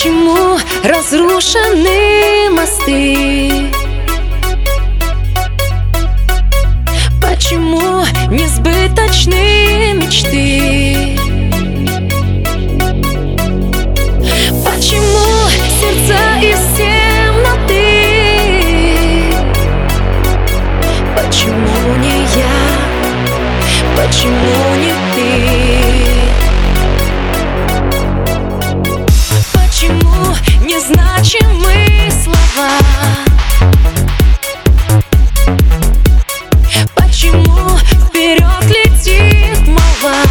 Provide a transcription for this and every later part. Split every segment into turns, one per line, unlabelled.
Почему разрушены мосты? Почему несбыточны мечты? Почему сердца из темноты? Почему не я? Почему не ты? Почему незначимы слова? Почему вперед летит молва?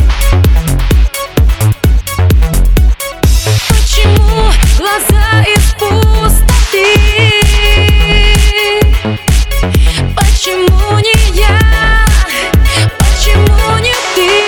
Почему глаза из пустоты? Почему не я? Почему не ты?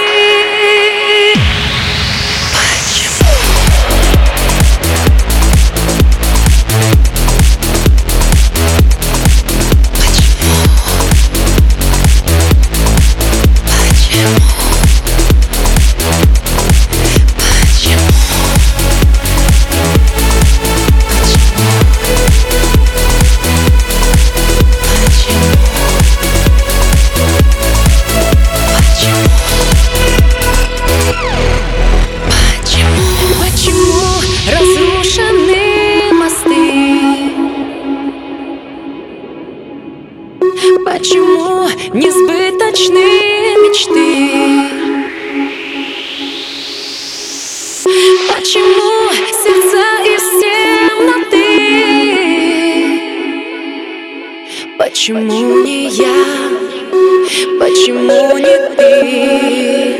Почему несбыточны мечты? Почему сердца из темноты? Почему не я? Почему не ты?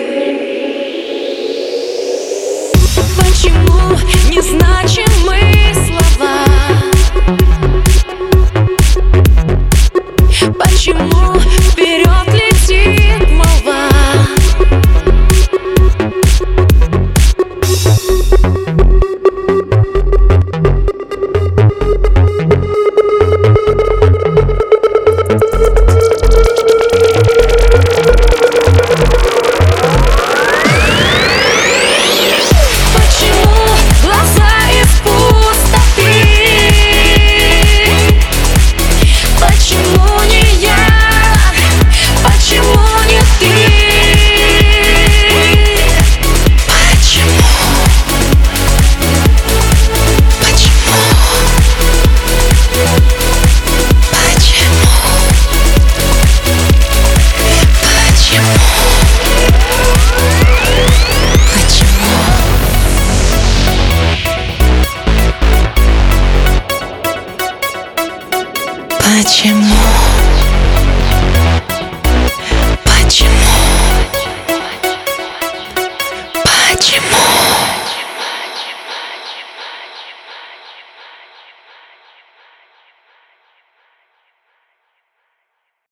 Почему незначимы слова? Почему вперед летит молва? Почему глаза из пустоты? Почему не я? Почему не ты? Почему? Почему? Почему? Почему?